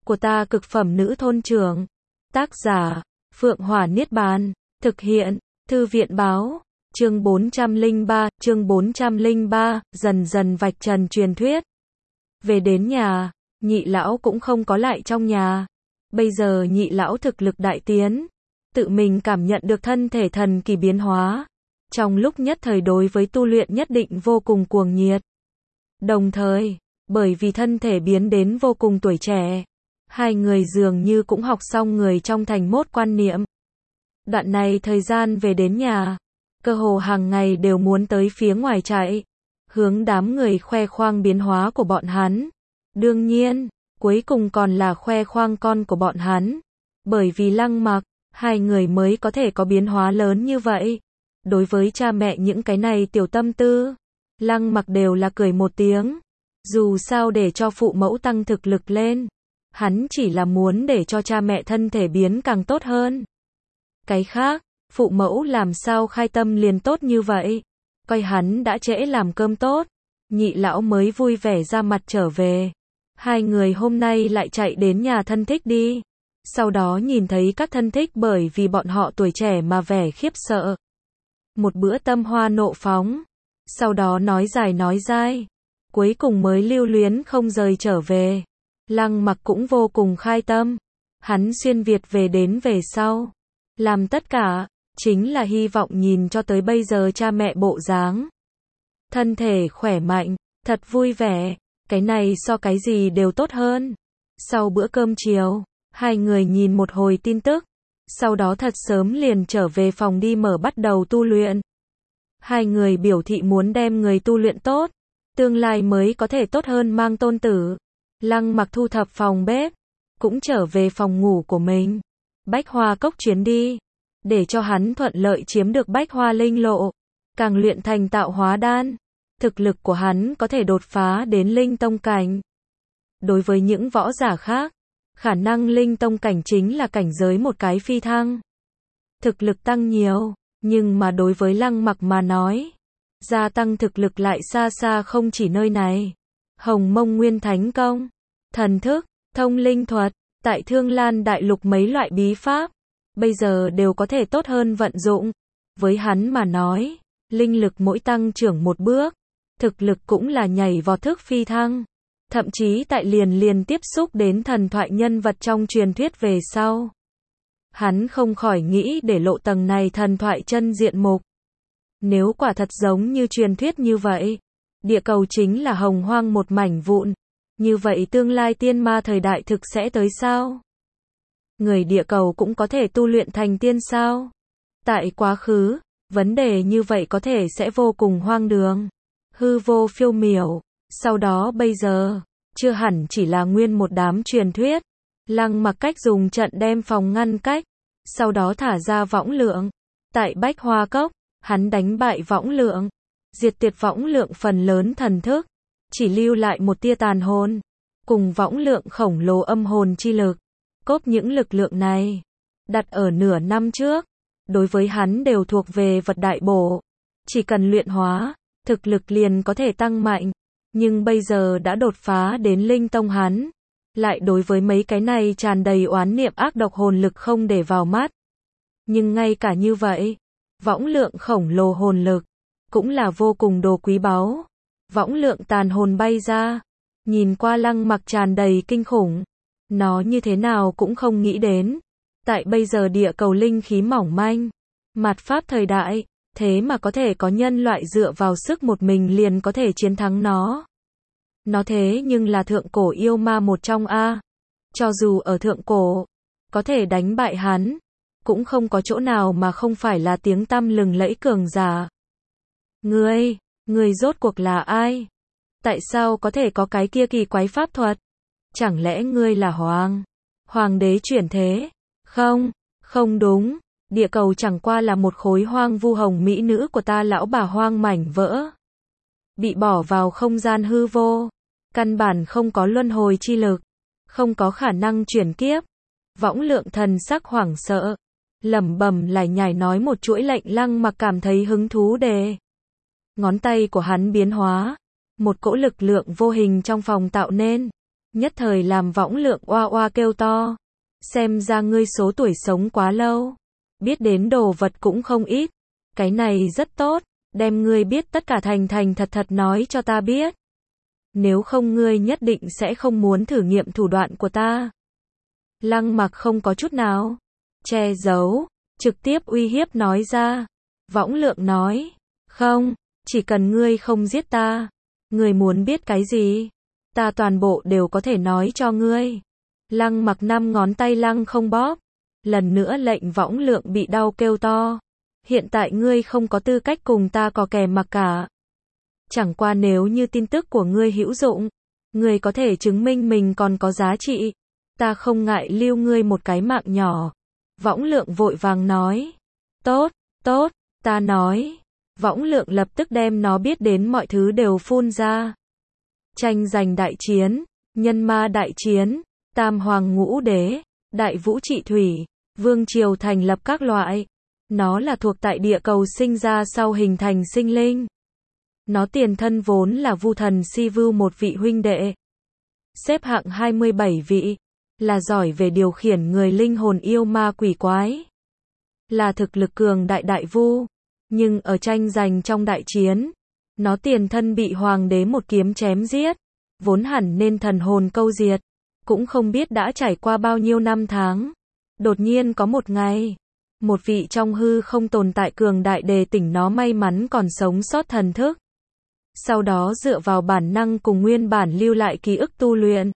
của ta cực phẩm nữ thôn trưởng. Tác giả, Phượng Hỏa Niết Bàn. Thực hiện, Thư viện báo. Chương 403, dần dần vạch trần truyền thuyết. Về đến nhà, nhị lão cũng không có lại trong nhà. Bây giờ nhị lão thực lực đại tiến, tự mình cảm nhận được thân thể thần kỳ biến hóa. Trong lúc nhất thời đối với tu luyện nhất định vô cùng cuồng nhiệt. Đồng thời, bởi vì thân thể biến đến vô cùng tuổi trẻ, hai người dường như cũng học xong người trong thành mốt quan niệm. Đoạn này thời gian về đến nhà, cơ hồ hàng ngày đều muốn tới phía ngoài chạy, hướng đám người khoe khoang biến hóa của bọn hắn. Đương nhiên, cuối cùng còn là khoe khoang con của bọn hắn. Bởi vì Lăng Mặc, hai người mới có thể có biến hóa lớn như vậy. Đối với cha mẹ những cái này tiểu tâm tư, Lăng Mặc đều là cười một tiếng. Dù sao để cho phụ mẫu tăng thực lực lên, hắn chỉ là muốn để cho cha mẹ thân thể biến càng tốt hơn. Cái khác, phụ mẫu làm sao khai tâm liền tốt như vậy. Coi hắn đã trễ làm cơm tốt, nhị lão mới vui vẻ ra mặt trở về. Hai người hôm nay lại chạy đến nhà thân thích đi. Sau đó nhìn thấy các thân thích bởi vì bọn họ tuổi trẻ mà vẻ khiếp sợ. Một bữa tâm hoa nộ phóng. Sau đó nói dài nói dai. Cuối cùng mới lưu luyến không rời trở về. Lăng Mặc cũng vô cùng khai tâm. Hắn xuyên Việt về đến về sau. Làm tất cả, chính là hy vọng nhìn cho tới bây giờ cha mẹ bộ dáng. Thân thể khỏe mạnh, thật vui vẻ. Cái này so cái gì đều tốt hơn. Sau bữa cơm chiều, hai người nhìn một hồi tin tức. Sau đó thật sớm liền trở về phòng đi mở bắt đầu tu luyện. Hai người biểu thị muốn đem người tu luyện tốt, tương lai mới có thể tốt hơn mang tôn tử. Lăng Mặc thu thập phòng bếp, cũng trở về phòng ngủ của mình. Bách Hoa Cốc chuyến đi, để cho hắn thuận lợi chiếm được Bách Hoa Linh Lộ, càng luyện thành tạo hóa đan. Thực lực của hắn có thể đột phá đến Linh Tông cảnh. Đối với những võ giả khác, khả năng Linh Tông cảnh chính là cảnh giới một cái phi thăng. Thực lực tăng nhiều, nhưng mà đối với Lăng Mặc mà nói, gia tăng thực lực lại xa xa không chỉ nơi này. Hồng Mông Nguyên Thánh Công, thần thức, thông linh thuật, tại Thương Lan Đại Lục mấy loại bí pháp, bây giờ đều có thể tốt hơn vận dụng. Với hắn mà nói, linh lực mỗi tăng trưởng một bước, thực lực cũng là nhảy vọt thức phi thăng. Thậm chí tại liền tiếp xúc đến thần thoại nhân vật trong truyền thuyết về sau. Hắn không khỏi nghĩ để lộ tầng này thần thoại chân diện mục. Nếu quả thật giống như truyền thuyết như vậy, địa cầu chính là hồng hoang một mảnh vụn. Như vậy tương lai tiên ma thời đại thực sẽ tới sao? Người địa cầu cũng có thể tu luyện thành tiên sao? Tại quá khứ, vấn đề như vậy có thể sẽ vô cùng hoang đường, hư vô phiêu miểu. Sau đó bây giờ, chưa hẳn chỉ là nguyên một đám truyền thuyết. Lăng Mặc cách dùng trận đem phòng ngăn cách, sau đó thả ra võng lượng. Tại Bách Hoa Cốc, hắn đánh bại võng lượng, diệt tuyệt võng lượng phần lớn thần thức, chỉ lưu lại một tia tàn hồn, cùng võng lượng khổng lồ âm hồn chi lực. Cốp những lực lượng này, đặt ở nửa năm trước, đối với hắn đều thuộc về vật đại bổ. Chỉ cần luyện hóa, thực lực liền có thể tăng mạnh. Nhưng bây giờ đã đột phá đến Linh Tông hắn, lại đối với mấy cái này tràn đầy oán niệm ác độc hồn lực không để vào mắt. Nhưng ngay cả như vậy, võng lượng khổng lồ hồn lực, cũng là vô cùng đồ quý báu. Võng lượng tàn hồn bay ra, nhìn qua Lăng Mặc tràn đầy kinh khủng. Nó như thế nào cũng không nghĩ đến. Tại bây giờ địa cầu linh khí mỏng manh, mạt pháp thời đại, thế mà có thể có nhân loại dựa vào sức một mình liền có thể chiến thắng nó. Nó thế nhưng là thượng cổ yêu ma một trong A. Cho dù ở thượng cổ, có thể đánh bại hắn, cũng không có chỗ nào mà không phải là tiếng tăm lừng lẫy cường giả. Ngươi rốt cuộc là ai? Tại sao có thể có cái kia kỳ quái pháp thuật? Chẳng lẽ ngươi là hoàng đế chuyển thế? Không đúng, địa cầu chẳng qua là một khối hoang vu hồng mỹ nữ của ta lão bà hoang mảnh vỡ. Bị bỏ vào không gian hư vô, căn bản không có luân hồi chi lực, không có khả năng chuyển kiếp. Võng lượng thần sắc hoảng sợ, lẩm bẩm lải nhải nói một chuỗi lệnh Lăng Mặc cảm thấy hứng thú đề. Ngón tay của hắn biến hóa, một cỗ lực lượng vô hình trong phòng tạo nên. nhất thời làm Võng Lượng oa oa kêu to. Xem ra ngươi số tuổi sống quá lâu, biết đến đồ vật cũng không ít. Cái này rất tốt, đem ngươi biết tất cả thành thành thật thật nói cho ta biết. Nếu không ngươi nhất định sẽ không muốn thử nghiệm thủ đoạn của ta. Lăng Mặc không có chút nào che giấu, trực tiếp uy hiếp nói ra. Võng Lượng nói, không, chỉ cần ngươi không giết ta, ngươi muốn biết cái gì, ta toàn bộ đều có thể nói cho ngươi. Lăng Mặc 5 ngón tay lăng không bóp, lần nữa lệnh Võng Lượng bị đau kêu to. Hiện tại ngươi không có tư cách cùng ta cò kè mặc cả. Chẳng qua nếu như tin tức của ngươi hữu dụng, ngươi có thể chứng minh mình còn có giá trị, ta không ngại lưu ngươi một cái mạng nhỏ. Võng Lượng vội vàng nói, tốt, tốt, ta nói. Võng Lượng lập tức đem nó biết đến mọi thứ đều phun ra. Tranh giành đại chiến, nhân ma đại chiến, tam hoàng ngũ đế, đại vũ trị thủy, vương triều thành lập các loại. Nó là thuộc tại địa cầu sinh ra sau hình thành sinh linh. Nó tiền thân vốn là Vu thần Sivu một vị huynh đệ. Xếp hạng 27 vị. Là giỏi về điều khiển người linh hồn yêu ma quỷ quái. Là thực lực cường đại đại vu. Nhưng ở tranh giành trong đại chiến, nó tiền thân bị hoàng đế một kiếm chém giết. Vốn hẳn nên thần hồn câu diệt. Cũng không biết đã trải qua bao nhiêu năm tháng. Đột nhiên có một ngày, một vị trong hư không tồn tại cường đại đề tỉnh nó may mắn còn sống sót thần thức. Sau đó dựa vào bản năng cùng nguyên bản lưu lại ký ức tu luyện.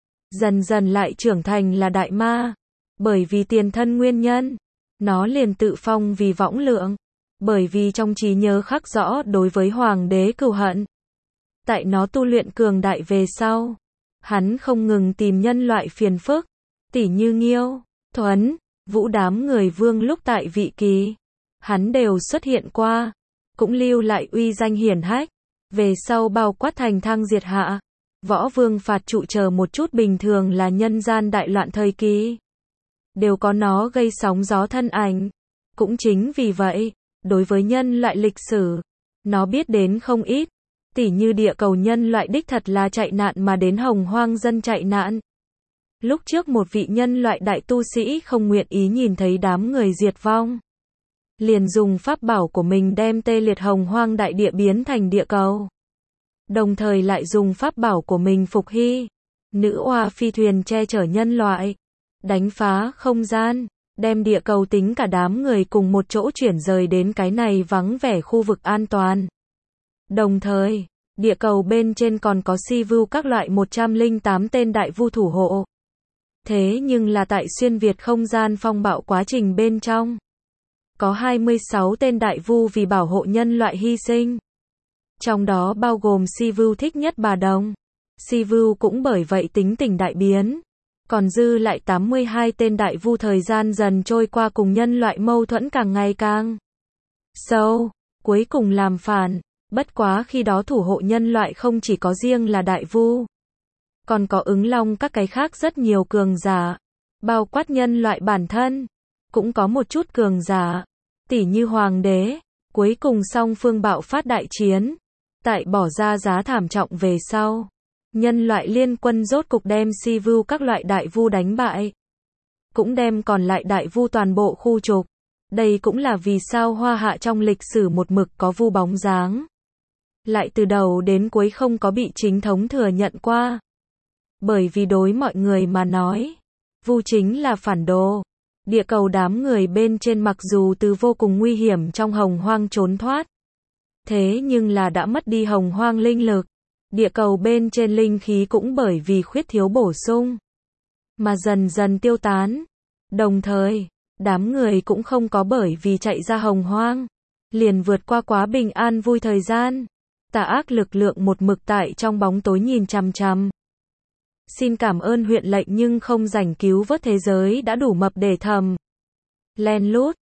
Dần dần lại trưởng thành là đại ma. Bởi vì tiền thân nguyên nhân, nó liền tự phong vì Võng Lượng. Bởi vì trong trí nhớ khắc rõ đối với hoàng đế cừu hận. Tại nó tu luyện cường đại về sau, hắn không ngừng tìm nhân loại phiền phức, tỉ như Nghiêu, Thuấn, Vũ đám người vương lúc tại vị kỳ. Hắn đều xuất hiện qua, cũng lưu lại uy danh hiển hách. Về sau bao quát thành thang diệt hạ, võ vương phạt trụ chờ một chút bình thường là nhân gian đại loạn thời kỳ. Đều có nó gây sóng gió thân ảnh. Cũng chính vì vậy, đối với nhân loại lịch sử, nó biết đến không ít. Tỉ như địa cầu nhân loại đích thật là chạy nạn mà đến hồng hoang dân chạy nạn. Lúc trước một vị nhân loại đại tu sĩ không nguyện ý nhìn thấy đám người diệt vong. Liền dùng pháp bảo của mình đem tê liệt hồng hoang đại địa biến thành địa cầu. Đồng thời lại dùng pháp bảo của mình phục hy. Nữ oa phi thuyền che chở nhân loại. Đánh phá không gian. Đem địa cầu tính cả đám người cùng một chỗ chuyển rời đến cái này vắng vẻ khu vực an toàn. Đồng thời, địa cầu bên trên còn có Sivu các loại 108 tên đại vu thủ hộ. Thế nhưng là tại xuyên Việt không gian phong bạo quá trình bên trong, có 26 tên đại vu vì bảo hộ nhân loại hy sinh. Trong đó bao gồm Sivu Thích Nhất Bà Đồng. Sivu cũng bởi vậy tính tình đại biến. Còn dư lại 82 tên đại vu thời gian dần trôi qua cùng nhân loại mâu thuẫn càng ngày càng sâu, cuối cùng làm phản. Bất quá khi đó thủ hộ nhân loại không chỉ có riêng là đại vu, còn có ứng long các cái khác rất nhiều cường giả, bao quát nhân loại bản thân, cũng có một chút cường giả, tỉ như hoàng đế. Cuối cùng song phương bạo phát đại chiến, tại bỏ ra giá thảm trọng về sau, nhân loại liên quân rốt cục đem Sivu các loại đại vu đánh bại, cũng đem còn lại đại vu toàn bộ khu trục. Đây cũng là vì sao Hoa Hạ trong lịch sử một mực có vu bóng dáng, lại từ đầu đến cuối không có bị chính thống thừa nhận qua. Bởi vì đối mọi người mà nói, vu chính là phản đồ. Địa cầu đám người bên trên mặc dù từ vô cùng nguy hiểm trong hồng hoang trốn thoát, thế nhưng là đã mất đi hồng hoang linh lực. Địa cầu bên trên linh khí cũng bởi vì khuyết thiếu bổ sung mà dần dần tiêu tán. Đồng thời, đám người cũng không có bởi vì chạy ra hồng hoang liền vượt qua quá bình an vui thời gian. Tà ác lực lượng một mực tại trong bóng tối nhìn chằm chằm. Xin cảm ơn huyện lệnh nhưng không rảnh cứu vớt thế giới đã đủ mập để thầm len lút.